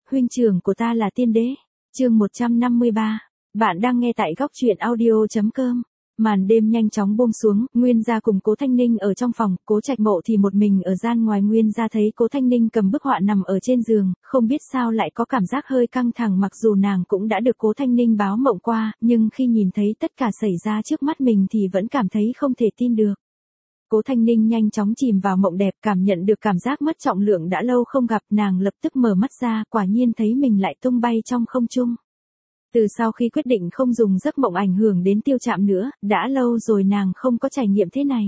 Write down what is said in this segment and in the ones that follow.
huynh trưởng của ta là tiên đế. Chương 153. Bạn đang nghe tại góc truyện audio.com. Màn đêm nhanh chóng buông xuống, Nguyên gia cùng Cố Thanh Ninh ở trong phòng, Cố Trạch Mộ thì một mình ở gian ngoài. Nguyên gia thấy Cố Thanh Ninh cầm bức họa nằm ở trên giường, không biết sao lại có cảm giác hơi căng thẳng, mặc dù nàng cũng đã được Cố Thanh Ninh báo mộng qua, nhưng khi nhìn thấy tất cả xảy ra trước mắt mình thì vẫn cảm thấy không thể tin được. Cố Thanh Ninh nhanh chóng chìm vào mộng đẹp, cảm nhận được cảm giác mất trọng lượng đã lâu không gặp, nàng lập tức mở mắt ra, quả nhiên thấy mình lại tung bay trong không trung. Từ sau khi quyết định không dùng giấc mộng ảnh hưởng đến Tiêu Trạm nữa, đã lâu rồi nàng không có trải nghiệm thế này.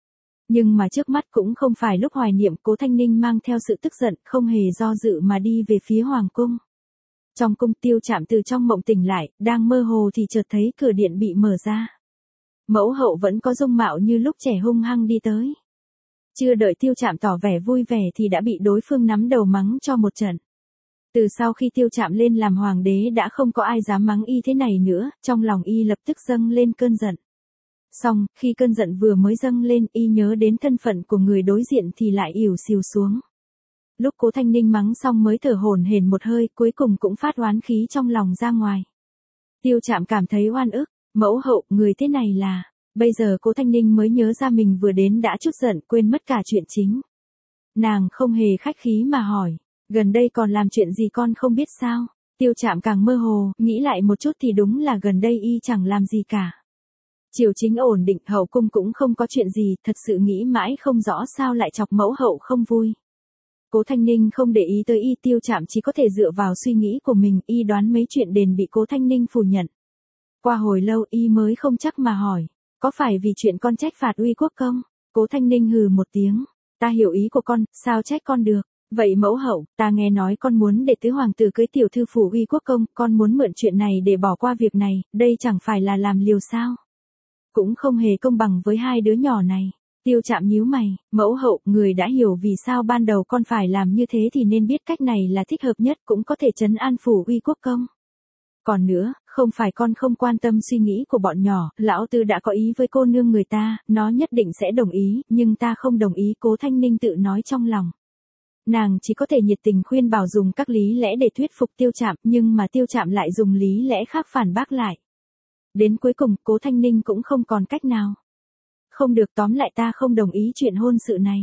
Nhưng mà trước mắt cũng không phải lúc hoài niệm, Cố Thanh Ninh mang theo sự tức giận, không hề do dự mà đi về phía hoàng cung. Trong cung, Tiêu Trạm từ trong mộng tỉnh lại, đang mơ hồ thì chợt thấy cửa điện bị mở ra. Mẫu hậu vẫn có dung mạo như lúc trẻ hung hăng đi tới. Chưa đợi Tiêu Trạm tỏ vẻ vui vẻ thì đã bị đối phương nắm đầu mắng cho một trận. Từ sau khi Tiêu Trạm lên làm hoàng đế đã không có ai dám mắng y thế này nữa, trong lòng y lập tức dâng lên cơn giận. Xong, khi cơn giận vừa mới dâng lên, y nhớ đến thân phận của người đối diện thì lại ỉu xìu xuống. Lúc Cố Thanh Ninh mắng xong mới thở hổn hển một hơi, cuối cùng cũng phát oán khí trong lòng ra ngoài. Tiêu Trạm cảm thấy oan ức, mẫu hậu, người thế này là... Bây giờ Cố Thanh Ninh mới nhớ ra mình vừa đến đã chút giận, quên mất cả chuyện chính. Nàng không hề khách khí mà hỏi. Gần đây còn làm chuyện gì con không biết sao? Tiêu Trạm càng mơ hồ, nghĩ lại một chút thì đúng là gần đây y chẳng làm gì cả. Triều chính ổn định, hậu cung cũng không có chuyện gì, thật sự nghĩ mãi không rõ sao lại chọc mẫu hậu không vui. Cố Thanh Ninh không để ý tới y, Tiêu Trạm chỉ có thể dựa vào suy nghĩ của mình, y đoán mấy chuyện đền bị Cố Thanh Ninh phủ nhận. Qua hồi lâu y mới không chắc mà hỏi, có phải vì chuyện con trách phạt Uy Quốc Công? Cố Thanh Ninh hừ một tiếng, ta hiểu ý của con, sao trách con được? Vậy mẫu hậu, ta nghe nói con muốn để tứ hoàng tử cưới tiểu thư phủ Uy Quốc Công, con muốn mượn chuyện này để bỏ qua việc này, đây chẳng phải là làm liều sao? Cũng không hề công bằng với hai đứa nhỏ này. Tiêu Trạm nhíu mày, mẫu hậu, người đã hiểu vì sao ban đầu con phải làm như thế thì nên biết cách này là thích hợp nhất, cũng có thể trấn an phủ Uy Quốc Công. Còn nữa, không phải con không quan tâm suy nghĩ của bọn nhỏ, lão tư đã có ý với cô nương người ta, nó nhất định sẽ đồng ý, nhưng ta không đồng ý. Cố Thanh Ninh tự nói trong lòng. Nàng chỉ có thể nhiệt tình khuyên bảo dùng các lý lẽ để thuyết phục Tiêu Trạm, nhưng mà Tiêu Trạm lại dùng lý lẽ khác phản bác lại. Đến cuối cùng, Cố Thanh Ninh cũng không còn cách nào. Không được, tóm lại ta không đồng ý chuyện hôn sự này.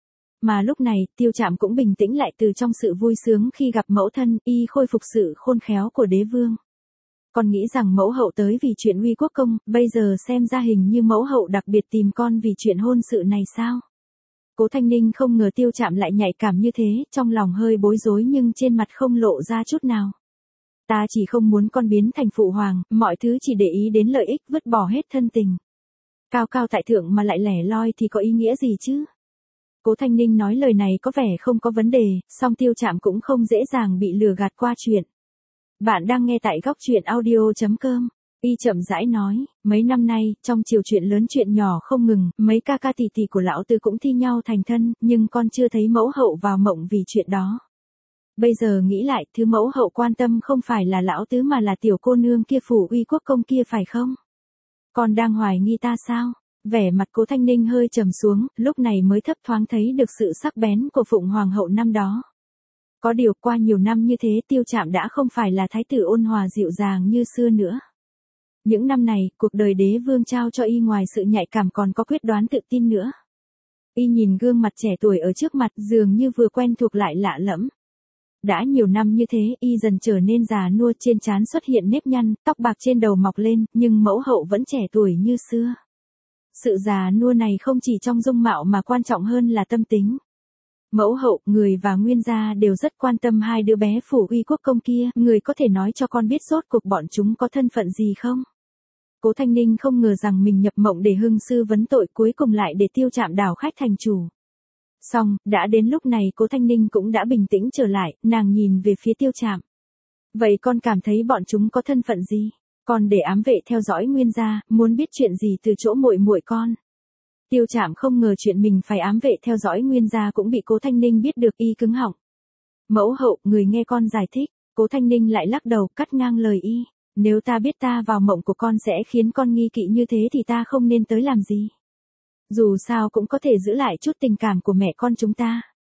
Mà lúc này, Tiêu Trạm cũng bình tĩnh lại từ trong sự vui sướng khi gặp mẫu thân, y khôi phục sự khôn khéo của đế vương. Con nghĩ rằng mẫu hậu tới vì chuyện Uy Quốc Công, bây giờ xem ra hình như mẫu hậu đặc biệt tìm con vì chuyện hôn sự này sao? Cố Thanh Ninh không ngờ Tiêu Trạm lại nhạy cảm như thế, trong lòng hơi bối rối nhưng trên mặt không lộ ra chút nào. Ta chỉ không muốn con biến thành phụ hoàng, mọi thứ chỉ để ý đến lợi ích, vứt bỏ hết thân tình. Cao cao tại thượng mà lại lẻ loi thì có ý nghĩa gì chứ? Cố Thanh Ninh nói lời này có vẻ không có vấn đề, song Tiêu Trạm cũng không dễ dàng bị lừa gạt qua chuyện. Bạn đang nghe tại góc truyện audio.com. Y chậm rãi nói, mấy năm nay, trong triều chuyện lớn chuyện nhỏ không ngừng, mấy ca ca tỷ tỷ của lão tứ cũng thi nhau thành thân, nhưng con chưa thấy mẫu hậu vào mộng vì chuyện đó. Bây giờ nghĩ lại, thứ mẫu hậu quan tâm không phải là lão tứ mà là tiểu cô nương kia phủ Uy Quốc Công kia phải không? Con đang hoài nghi ta sao? Vẻ mặt Cố Thanh Ninh hơi trầm xuống, lúc này mới thấp thoáng thấy được sự sắc bén của Phụng Hoàng hậu năm đó. Có điều qua nhiều năm như thế Tiêu Trạm đã không phải là thái tử ôn hòa dịu dàng như xưa nữa. Những năm này, cuộc đời đế vương trao cho y ngoài sự nhạy cảm còn có quyết đoán tự tin nữa. Y nhìn gương mặt trẻ tuổi ở trước mặt dường như vừa quen thuộc lại lạ lẫm. Đã nhiều năm như thế, y dần trở nên già nua, trên trán xuất hiện nếp nhăn, tóc bạc trên đầu mọc lên, nhưng mẫu hậu vẫn trẻ tuổi như xưa. Sự già nua này không chỉ trong dung mạo mà quan trọng hơn là tâm tính. Mẫu hậu, người và Nguyên gia đều rất quan tâm hai đứa bé phủ Uy Quốc Công kia, người có thể nói cho con biết rốt cuộc bọn chúng có thân phận gì không? Cố Thanh Ninh không ngờ rằng mình nhập mộng để hưng sư vấn tội, cuối cùng lại để Tiêu Trạm đảo khách thành chủ. Xong, đã đến lúc này Cố Thanh Ninh cũng đã bình tĩnh trở lại, nàng nhìn về phía Tiêu Trạm. Vậy con cảm thấy bọn chúng có thân phận gì? Con để ám vệ theo dõi Nguyên gia, muốn biết chuyện gì từ chỗ muội muội con? Tiêu Trạm không ngờ chuyện mình phải ám vệ theo dõi Nguyên gia cũng bị Cố Thanh Ninh biết được, y cứng họng. Mẫu hậu, người nghe con giải thích. Cố Thanh Ninh lại lắc đầu, cắt ngang lời y. Nếu ta biết ta vào mộng của con sẽ khiến con nghi kỵ như thế thì ta không nên tới làm gì. Dù sao cũng có thể giữ lại chút tình cảm của mẹ con chúng ta.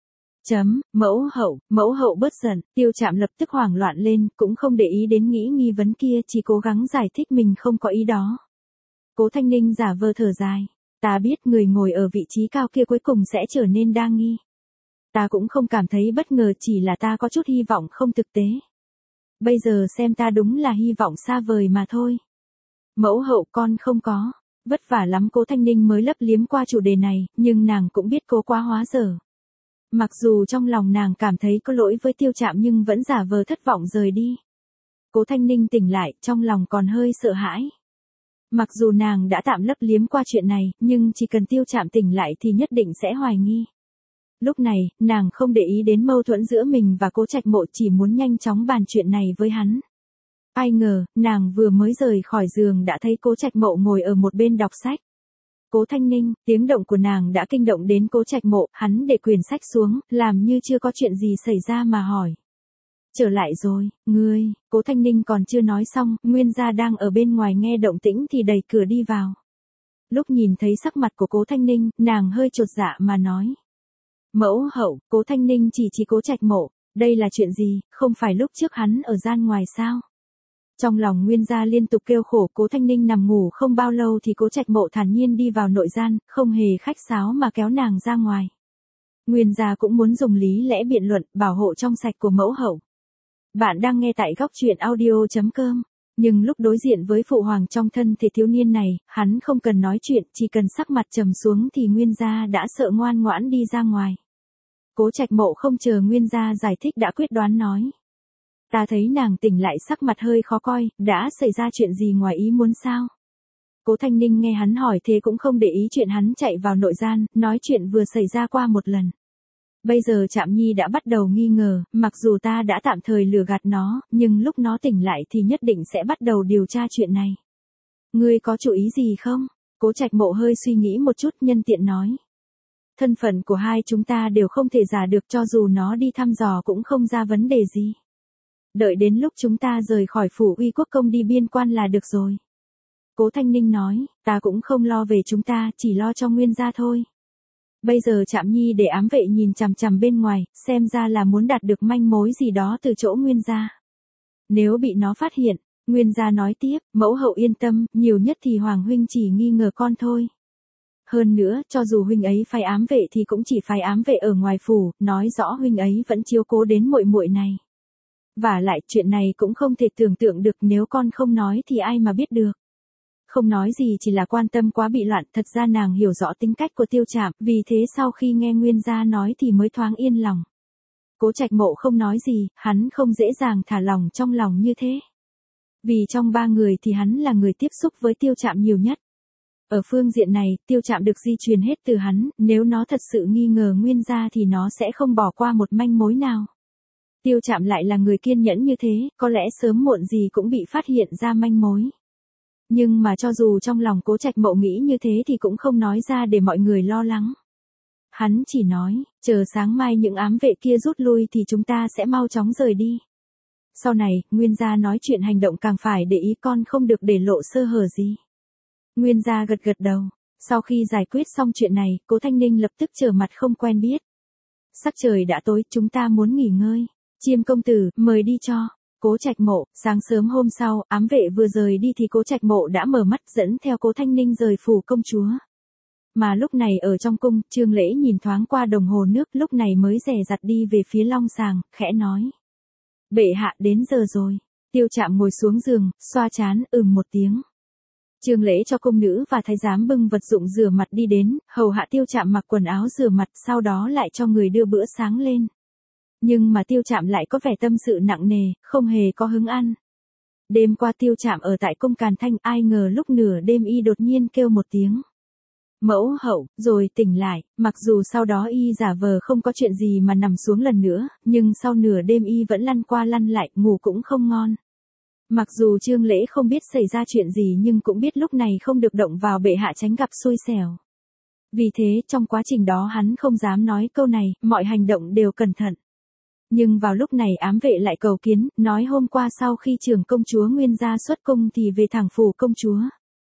Mẫu hậu bớt giận, Tiêu Trạm lập tức hoảng loạn lên, cũng không để ý đến nghi vấn kia, chỉ cố gắng giải thích mình không có ý đó. Cố Thanh Ninh giả vờ thở dài, ta biết người ngồi ở vị trí cao kia cuối cùng sẽ trở nên đa nghi. Ta cũng không cảm thấy bất ngờ, chỉ là ta có chút hy vọng không thực tế. Bây giờ xem ta đúng là hy vọng xa vời mà thôi. Mẫu hậu con không có. Vất vả lắm Cố Thanh Ninh mới lấp liếm qua chủ đề này, nhưng nàng cũng biết cố quá hóa dở. Mặc dù trong lòng nàng cảm thấy có lỗi với Tiêu Trạm nhưng vẫn giả vờ thất vọng rời đi. Cố Thanh Ninh tỉnh lại, trong lòng còn hơi sợ hãi. Mặc dù nàng đã tạm lấp liếm qua chuyện này, nhưng chỉ cần Tiêu Trạm tỉnh lại thì nhất định sẽ hoài nghi. Lúc này, nàng không để ý đến mâu thuẫn giữa mình và Cố Trạch Mộ, chỉ muốn nhanh chóng bàn chuyện này với hắn. Ai ngờ, nàng vừa mới rời khỏi giường đã thấy Cố Trạch Mộ ngồi ở một bên đọc sách. Cố Thanh Ninh, tiếng động của nàng đã kinh động đến Cố Trạch Mộ, hắn để quyển sách xuống, làm như chưa có chuyện gì xảy ra mà hỏi. Trở lại rồi, ngươi, Cố Thanh Ninh còn chưa nói xong, Nguyên Gia đang ở bên ngoài nghe động tĩnh thì đẩy cửa đi vào. Lúc nhìn thấy sắc mặt của Cố Thanh Ninh, nàng hơi chột dạ mà nói. Mẫu hậu, Cố Thanh Ninh chỉ Cố Trạch Mộ, đây là chuyện gì, không phải lúc trước hắn ở gian ngoài sao? Trong lòng Nguyên Gia liên tục kêu khổ, Cố Thanh Ninh nằm ngủ không bao lâu thì Cố Trạch Mộ thản nhiên đi vào nội gian, không hề khách sáo mà kéo nàng ra ngoài. Nguyên Gia cũng muốn dùng lý lẽ biện luận, bảo hộ trong sạch của mẫu hậu. Bạn đang nghe tại góc truyện audio.com. Nhưng lúc đối diện với phụ hoàng trong thân thể thiếu niên này, hắn không cần nói chuyện, chỉ cần sắc mặt trầm xuống thì Nguyên Gia đã sợ ngoan ngoãn đi ra ngoài. Cố Trạch Mộ không chờ Nguyên Gia giải thích đã quyết đoán nói. Ta thấy nàng tỉnh lại sắc mặt hơi khó coi, đã xảy ra chuyện gì ngoài ý muốn sao? Cố Thanh Ninh nghe hắn hỏi thế cũng không để ý chuyện hắn chạy vào nội gian, nói chuyện vừa xảy ra qua một lần. Bây giờ Trạm Nhi đã bắt đầu nghi ngờ, mặc dù ta đã tạm thời lừa gạt nó, nhưng lúc nó tỉnh lại thì nhất định sẽ bắt đầu điều tra chuyện này. Ngươi có chủ ý gì không? Cố Trạch Mộ hơi suy nghĩ một chút nhân tiện nói. Thân phận của hai chúng ta đều không thể giả được, cho dù nó đi thăm dò cũng không ra vấn đề gì. Đợi đến lúc chúng ta rời khỏi phủ Uy Quốc Công đi biên quan là được rồi. Cố Thanh Ninh nói, ta cũng không lo về chúng ta, chỉ lo cho Nguyên Gia thôi. Bây giờ Trạm Nhi để ám vệ nhìn chằm chằm bên ngoài, xem ra là muốn đạt được manh mối gì đó từ chỗ Nguyên Gia. Nếu bị nó phát hiện, Nguyên Gia nói tiếp, mẫu hậu yên tâm, nhiều nhất thì Hoàng huynh chỉ nghi ngờ con thôi. Hơn nữa, cho dù huynh ấy phái ám vệ thì cũng chỉ phái ám vệ ở ngoài phủ, nói rõ huynh ấy vẫn chiếu cố đến muội muội này. Và lại chuyện này cũng không thể tưởng tượng được, nếu con không nói thì ai mà biết được. Không nói gì chỉ là quan tâm quá bị loạn, thật ra nàng hiểu rõ tính cách của Tiêu Trạm, vì thế sau khi nghe Nguyên Gia nói thì mới thoáng yên lòng. Cố Trạch Mộ không nói gì, hắn không dễ dàng thả lòng trong lòng như thế. Vì trong ba người thì hắn là người tiếp xúc với Tiêu Trạm nhiều nhất. Ở phương diện này, Tiêu Trạm được di truyền hết từ hắn, nếu nó thật sự nghi ngờ Nguyên Gia thì nó sẽ không bỏ qua một manh mối nào. Tiêu Trạm lại là người kiên nhẫn như thế, có lẽ sớm muộn gì cũng bị phát hiện ra manh mối. Nhưng mà cho dù trong lòng Cố Trạch Mộ nghĩ như thế thì cũng không nói ra để mọi người lo lắng. Hắn chỉ nói, chờ sáng mai những ám vệ kia rút lui thì chúng ta sẽ mau chóng rời đi. Sau này, Nguyên Gia nói chuyện hành động càng phải để ý, con không được để lộ sơ hở gì. Nguyên Gia gật gật đầu. Sau khi giải quyết xong chuyện này, Cố Thanh Ninh lập tức trở mặt không quen biết. Sắc trời đã tối, chúng ta muốn nghỉ ngơi. Chiêm công tử, mời đi cho. Cố Trạch Mộ, sáng sớm hôm sau, ám vệ vừa rời đi thì Cố Trạch Mộ đã mở mắt dẫn theo Cố Thanh Ninh rời phủ công chúa. Mà lúc này ở trong cung, Trương Lễ nhìn thoáng qua đồng hồ nước, lúc này mới dè dặt đi về phía long sàng, khẽ nói. Bệ hạ đến giờ rồi. Tiêu Trạm ngồi xuống giường, xoa trán, một tiếng. Trương Lễ cho cung nữ và thái giám bưng vật dụng rửa mặt đi đến, hầu hạ Tiêu Trạm mặc quần áo rửa mặt, sau đó lại cho người đưa bữa sáng lên. Nhưng mà Tiêu Trạm lại có vẻ tâm sự nặng nề, không hề có hứng ăn. Đêm qua Tiêu Trạm ở tại cung Càn Thanh, ai ngờ lúc nửa đêm y đột nhiên kêu một tiếng. Mẫu hậu, rồi tỉnh lại, mặc dù sau đó y giả vờ không có chuyện gì mà nằm xuống lần nữa, nhưng sau nửa đêm y vẫn lăn qua lăn lại, ngủ cũng không ngon. Mặc dù Trương Lễ không biết xảy ra chuyện gì nhưng cũng biết lúc này không được động vào bệ hạ tránh gặp xui xẻo. Vì thế, trong quá trình đó hắn không dám nói câu này, mọi hành động đều cẩn thận. Nhưng vào lúc này ám vệ lại cầu kiến, nói hôm qua sau khi trưởng công chúa Nguyên Gia xuất cung thì về thẳng phủ công chúa.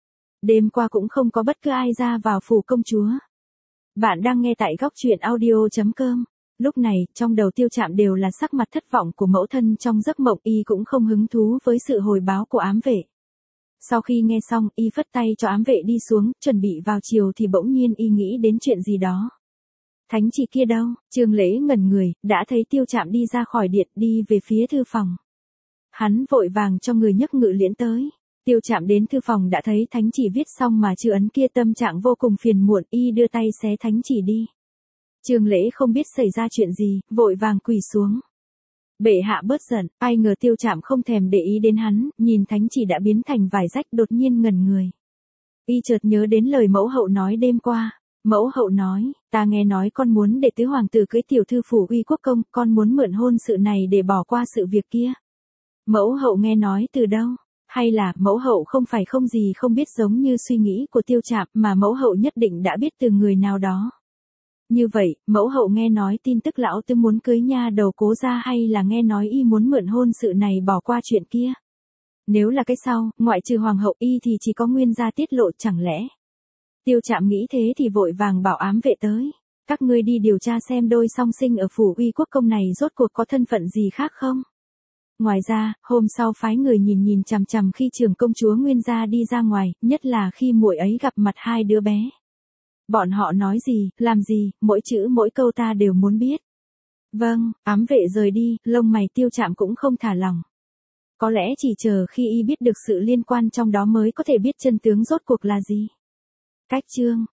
Đêm qua cũng không có bất cứ ai ra vào phủ công chúa. Bạn đang nghe tại góc truyện audio.com. Lúc này, trong đầu Tiêu Trạm đều là sắc mặt thất vọng của mẫu thân trong giấc mộng, y cũng không hứng thú với sự hồi báo của ám vệ. Sau khi nghe xong, y phất tay cho ám vệ đi xuống, chuẩn bị vào chiều thì bỗng nhiên y nghĩ đến chuyện gì đó. Thánh chỉ kia đâu? Trương Lễ ngẩn người, đã thấy Tiêu Trạm đi ra khỏi điện, đi về phía thư phòng. Hắn vội vàng cho người nhấc ngự liễn tới. Tiêu Trạm đến thư phòng đã thấy thánh chỉ viết xong mà chưa ấn kia, tâm trạng vô cùng phiền muộn, y đưa tay xé thánh chỉ đi. Trương Lễ không biết xảy ra chuyện gì, vội vàng quỳ xuống. Bệ hạ bớt giận, ai ngờ Tiêu Trạm không thèm để ý đến hắn, nhìn thánh chỉ đã biến thành vải rách, đột nhiên ngẩn người. Y chợt nhớ đến lời mẫu hậu nói đêm qua. Mẫu hậu nói, ta nghe nói con muốn để tứ hoàng tử cưới tiểu thư phủ uy quốc công, con muốn mượn hôn sự này để bỏ qua sự việc kia. Mẫu hậu nghe nói từ đâu? Hay là mẫu hậu không phải không gì không biết, giống như suy nghĩ của Tiêu Trạm, mà mẫu hậu nhất định đã biết từ người nào đó. Như vậy, mẫu hậu nghe nói tin tức lão tứ muốn cưới nha đầu Cố gia, hay là nghe nói y muốn mượn hôn sự này bỏ qua chuyện kia? Nếu là cái sau, ngoại trừ hoàng hậu, y thì chỉ có Nguyên gia tiết lộ, chẳng lẽ? Tiêu Trạm nghĩ thế thì vội vàng bảo ám vệ tới. Các ngươi đi điều tra xem đôi song sinh ở phủ uy quốc công này rốt cuộc có thân phận gì khác không? Ngoài ra, hôm sau phái người nhìn chằm chằm khi trưởng công chúa Nguyên gia đi ra ngoài, nhất là khi muội ấy gặp mặt hai đứa bé. Bọn họ nói gì, làm gì, mỗi chữ mỗi câu ta đều muốn biết. Vâng, ám vệ rời đi, lông mày Tiêu Trạm cũng không thả lỏng. Có lẽ chỉ chờ khi y biết được sự liên quan trong đó mới có thể biết chân tướng rốt cuộc là gì. Cách chương